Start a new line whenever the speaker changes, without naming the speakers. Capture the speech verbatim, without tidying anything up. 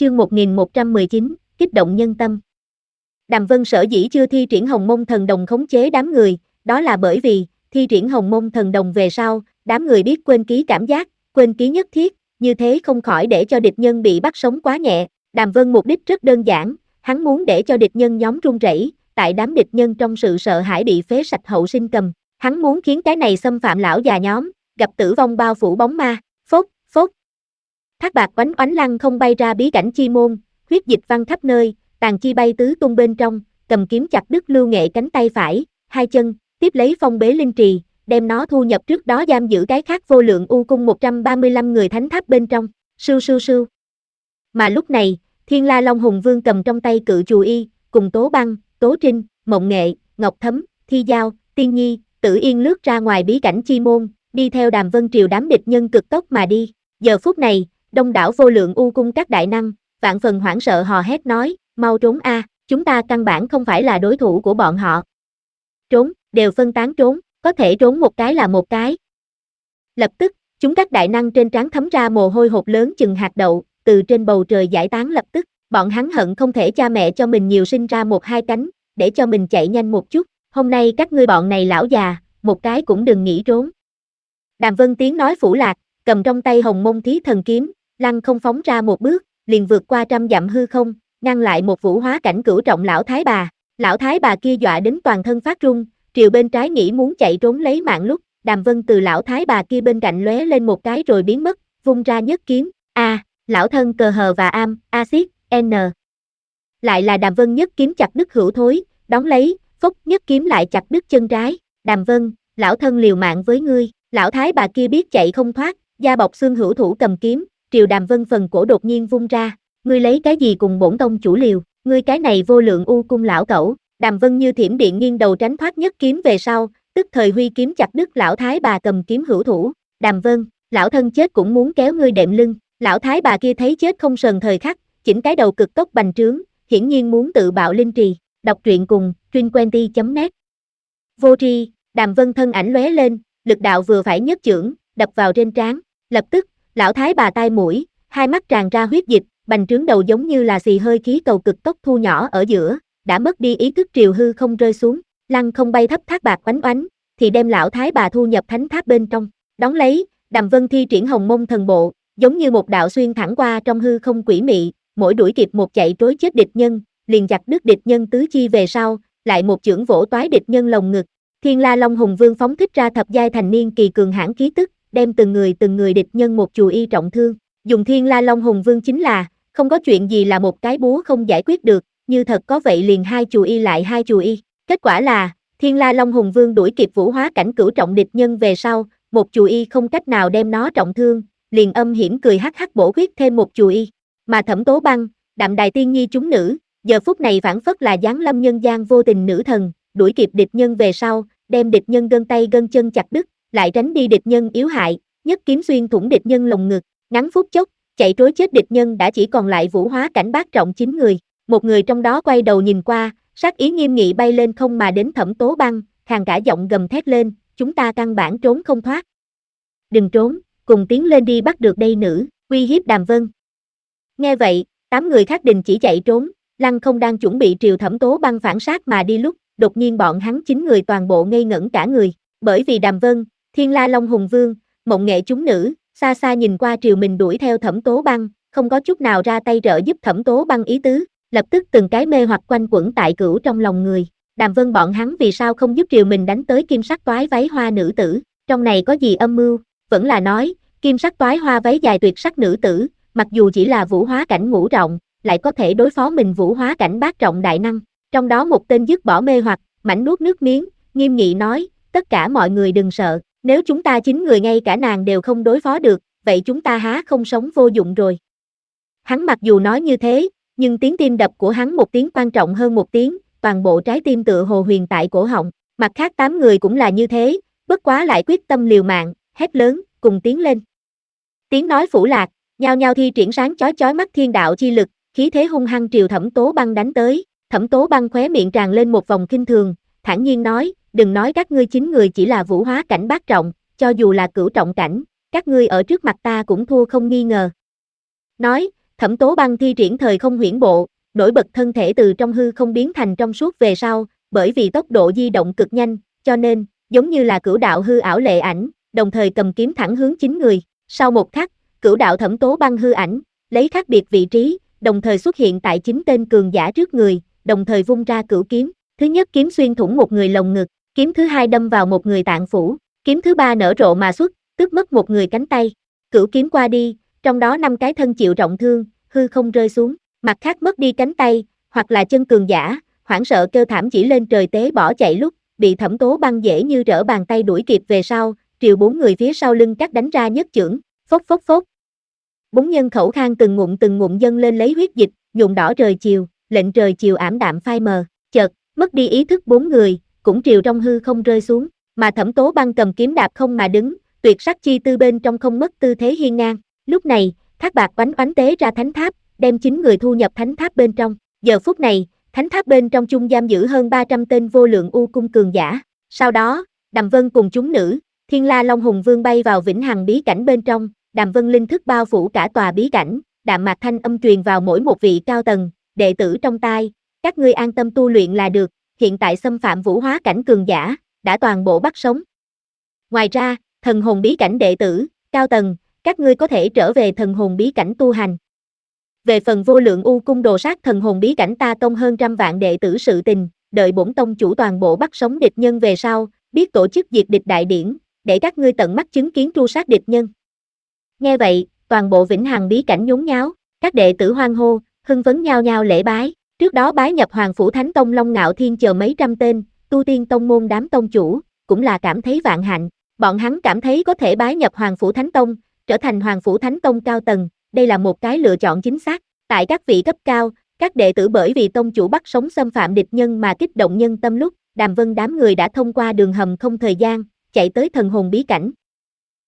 chương một nghìn một trăm mười chín, kích động nhân tâm. Đàm Vân sở dĩ chưa thi triển Hồng Mông Thần Đồng khống chế đám người, đó là bởi vì, thi triển Hồng Mông Thần Đồng về sau, đám người biết quên ký cảm giác, quên ký nhất thiết, như thế không khỏi để cho địch nhân bị bắt sống quá nhẹ. Đàm Vân mục đích rất đơn giản, hắn muốn để cho địch nhân nhóm run rẩy, tại đám địch nhân trong sự sợ hãi bị phế sạch hậu sinh cầm, hắn muốn khiến cái này xâm phạm lão già nhóm, gặp tử vong bao phủ bóng ma, phốt, phốt. Thác bạc oánh oánh lăng không bay ra bí cảnh chi môn, huyết dịch văng khắp nơi, tàn chi bay tứ tung bên trong, cầm kiếm chặt đứt Lưu Nghệ cánh tay phải, hai chân, tiếp lấy phong bế linh trì, đem nó thu nhập trước đó giam giữ cái khác vô lượng u cung một trăm ba mươi lăm người thánh tháp bên trong, sưu sưu sưu. Mà lúc này, Thiên La Long Hùng Vương cầm trong tay cự chù y, cùng Tố Băng, Tố Trinh, Mộng Nghệ, Ngọc Thấm, Thi Giao, Tiên Nhi, Tử Yên lướt ra ngoài bí cảnh chi môn, đi theo Đàm Vân triều đám địch nhân cực tốc mà đi. Giờ phút này, đông đảo vô lượng u cung các đại năng, vạn phần hoảng sợ hò hét nói, mau trốn a, chúng ta căn bản không phải là đối thủ của bọn họ. Trốn, đều phân tán trốn, có thể trốn một cái là một cái. Lập tức, chúng các đại năng trên trán thấm ra mồ hôi hột lớn chừng hạt đậu, từ trên bầu trời giải tán lập tức, bọn hắn hận không thể cha mẹ cho mình nhiều sinh ra một hai cánh, để cho mình chạy nhanh một chút, hôm nay các ngươi bọn này lão già, một cái cũng đừng nghĩ trốn. Đàm Vân tiếng nói phủ lạc, cầm trong tay Hồng Mông Thí Thần Kiếm, lăng không phóng ra một bước, liền vượt qua trăm dặm hư không, ngăn lại một vũ hóa cảnh cửu trọng lão thái bà. Lão thái bà kia dọa đến toàn thân phát run, triều bên trái nghĩ muốn chạy trốn lấy mạng lúc, Đàm Vân từ lão thái bà kia bên cạnh lóe lên một cái rồi biến mất, vung ra nhất kiếm, a, à, lão thân cờ hờ và am, axit, n. Lại là Đàm Vân nhất kiếm chặt đứt hữu thối, đón lấy, phốc nhất kiếm lại chặt đứt chân trái, Đàm Vân, lão thân liều mạng với ngươi, lão thái bà kia biết chạy không thoát, da bọc xương hữu thủ cầm kiếm, triều Đàm Vân phần cổ đột nhiên vung ra, ngươi lấy cái gì cùng bổn tông chủ liều, ngươi cái này vô lượng u cung lão cẩu. Đàm Vân như thiểm điện nghiêng đầu tránh thoát nhất kiếm về sau, tức thời huy kiếm chặt đứt lão thái bà cầm kiếm hữu thủ. Đàm Vân, lão thân chết cũng muốn kéo ngươi đệm lưng. Lão thái bà kia thấy chết không sờn thời khắc, chỉnh cái đầu cực tốc bành trướng, hiển nhiên muốn tự bạo linh trì. Đọc truyện cùng truyện chấm net. Vô tri, Đàm Vân thân ảnh lóe lên, lực đạo vừa phải nhất chưởng, đập vào trên trán. Lập tức, lão thái bà tai mũi, hai mắt tràn ra huyết dịch, bành trướng đầu giống như là xì hơi khí cầu cực tốc thu nhỏ ở giữa, đã mất đi ý thức triều hư không rơi xuống, lăng không bay thấp thác bạc oánh oánh, thì đem lão thái bà thu nhập thánh tháp bên trong. Đón lấy, Đàm Vân thi triển Hồng Mông Thần Bộ, giống như một đạo xuyên thẳng qua trong hư không quỷ mị, mỗi đuổi kịp một chạy trối chết địch nhân, liền chặt đứt địch nhân tứ chi về sau, lại một chưởng vỗ toái địch nhân lồng ngực. Thiên La Long Hùng Vương phóng thích ra thập giai thành niên kỳ cường hãn khí tức, đem từng người từng người địch nhân một chù y trọng thương. Dùng Thiên La Long Hùng Vương chính là, không có chuyện gì là một cái búa không giải quyết được, như thật có vậy liền hai chù y lại hai chù y. Kết quả là, Thiên La Long Hùng Vương đuổi kịp vũ hóa cảnh cửu trọng địch nhân về sau, một chù y không cách nào đem nó trọng thương, liền âm hiểm cười hắc hắc bổ huyết thêm một chù y. Mà Thẩm Tố Băng, Đạm Đài Tiên Nhi chúng nữ, giờ phút này phản phất là giáng lâm nhân gian vô tình nữ thần, đuổi kịp địch nhân về sau, đem địch nhân gân tay gân chân chặt đứt, lại tránh đi địch nhân yếu hại, nhất kiếm xuyên thủng địch nhân lồng ngực, ngắn phút chốc, chạy trối chết địch nhân đã chỉ còn lại vũ hóa cảnh bát trọng chín người, một người trong đó quay đầu nhìn qua, sát ý nghiêm nghị bay lên không mà đến Thẩm Tố Băng, khàn cả giọng gầm thét lên, chúng ta căn bản trốn không thoát. Đừng trốn, cùng tiến lên đi bắt được đây nữ, uy hiếp Đàm Vân. Nghe vậy, tám người khác đình chỉ chạy trốn, lăng không đang chuẩn bị triều Thẩm Tố Băng phản sát mà đi lúc, đột nhiên bọn hắn chín người toàn bộ ngây ngẩn cả người, bởi vì Đàm Vân, Thiên La Long Hùng Vương, Mộng Nghệ chúng nữ, xa xa nhìn qua triều mình đuổi theo Thẩm Tố Băng, không có chút nào ra tay trợ giúp Thẩm Tố Băng ý tứ, lập tức từng cái mê hoặc quanh quẩn tại cửu trong lòng người. Đàm Vân bọn hắn vì sao không giúp triều mình đánh tới kim sắc toái váy hoa nữ tử, trong này có gì âm mưu, vẫn là nói, kim sắc toái hoa váy dài tuyệt sắc nữ tử, mặc dù chỉ là vũ hóa cảnh ngũ trọng, lại có thể đối phó mình vũ hóa cảnh bát trọng đại năng. Trong đó một tên dứt bỏ mê hoặc, mảnh nuốt nước miếng, nghiêm nghị nói, tất cả mọi người đừng sợ, nếu chúng ta chín người ngay cả nàng đều không đối phó được, vậy chúng ta há không sống vô dụng rồi. Hắn mặc dù nói như thế, nhưng tiếng tim đập của hắn một tiếng quan trọng hơn một tiếng, toàn bộ trái tim tựa hồ huyền tại cổ họng, mặt khác tám người cũng là như thế, bất quá lại quyết tâm liều mạng, hét lớn, cùng tiến lên. Tiếng nói phủ lạc, nhao nhao thi triển sáng chói chói mắt thiên đạo chi lực, khí thế hung hăng triều Thẩm Tố Băng đánh tới. Thẩm Tố Băng khóe miệng tràn lên một vòng khinh thường, thản nhiên nói, đừng nói các ngươi chín người chỉ là vũ hóa cảnh bát trọng, cho dù là cửu trọng cảnh, các ngươi ở trước mặt ta cũng thua không nghi ngờ. Nói, Thẩm Tố Băng thi triển thời không huyễn bộ, nổi bật thân thể từ trong hư không biến thành trong suốt về sau, bởi vì tốc độ di động cực nhanh, cho nên, giống như là cửu đạo hư ảo lệ ảnh, đồng thời cầm kiếm thẳng hướng chín người. Sau một khắc, cửu đạo Thẩm Tố Băng hư ảnh, lấy khác biệt vị trí, đồng thời xuất hiện tại chín tên cường giả trước người, đồng thời vung ra cửu kiếm. Thứ nhất kiếm xuyên thủng một người lồng ngực, kiếm thứ hai đâm vào một người tạng phủ, kiếm thứ ba nở rộ mà xuất, tước mất một người cánh tay. Cửu kiếm qua đi, trong đó năm cái thân chịu trọng thương, hư không rơi xuống, mặt khác mất đi cánh tay, hoặc là chân cường giả, hoảng sợ kêu thảm chỉ lên trời tế bỏ chạy lúc, bị Thẩm Tố Băng dễ như trở bàn tay đuổi kịp về sau, triều bốn người phía sau lưng cắt đánh ra nhất chưởng, phốc phốc phốc. Bốn nhân khẩu khang từng ngụm từng ngụm dâng lên lấy huyết dịch, nhuộm đỏ trời chiều, lệnh trời chiều ảm đạm phai mờ, chợt, mất đi ý thức bốn người, cũng triều trong hư không rơi xuống, mà Thẩm Tố Băng cầm kiếm đạp không mà đứng, tuyệt sắc chi tư bên trong không mất tư thế hiên ngang. Lúc này, Thác Bạc oánh oánh tế ra thánh tháp, đem chín người thu nhập thánh tháp bên trong. Giờ phút này, thánh tháp bên trong chung giam giữ hơn ba trăm tên vô lượng u cung cường giả. Sau đó, Đàm Vân cùng chúng nữ, Thiên La Long Hùng Vương bay vào vĩnh hằng bí cảnh bên trong, Đàm Vân linh thức bao phủ cả tòa bí cảnh, đạm mạc thanh âm truyền vào mỗi một vị cao tầng, đệ tử trong tai, các ngươi an tâm tu luyện là được, hiện tại xâm phạm vũ hóa cảnh cường giả, đã toàn bộ bắt sống. Ngoài ra, thần hồn bí cảnh đệ tử, cao tầng, các ngươi có thể trở về thần hồn bí cảnh tu hành. Về phần vô lượng u cung đồ sát thần hồn bí cảnh ta tông hơn trăm vạn đệ tử sự tình, đợi bổn tông chủ toàn bộ bắt sống địch nhân về sau, biết tổ chức diệt địch đại điển, để các ngươi tận mắt chứng kiến tru sát địch nhân. Nghe vậy, toàn bộ vĩnh hằng bí cảnh nhốn nháo, các đệ tử hoan hô, hưng phấn nhao nhao lễ bái, trước đó bái nhập Hoàng Phủ Thánh Tông Long Ngạo Thiên chờ mấy trăm tên, tu tiên tông môn đám tông chủ, cũng là cảm thấy vạn hạnh, bọn hắn cảm thấy có thể bái nhập Hoàng Phủ Thánh Tông, trở thành Hoàng Phủ Thánh Tông cao tầng, đây là một cái lựa chọn chính xác. Tại các vị cấp cao, các đệ tử bởi vì tông chủ bắt sống xâm phạm địch nhân mà kích động nhân tâm lúc, Đàm Vân đám người đã thông qua đường hầm không thời gian, chạy tới thần hồn bí cảnh,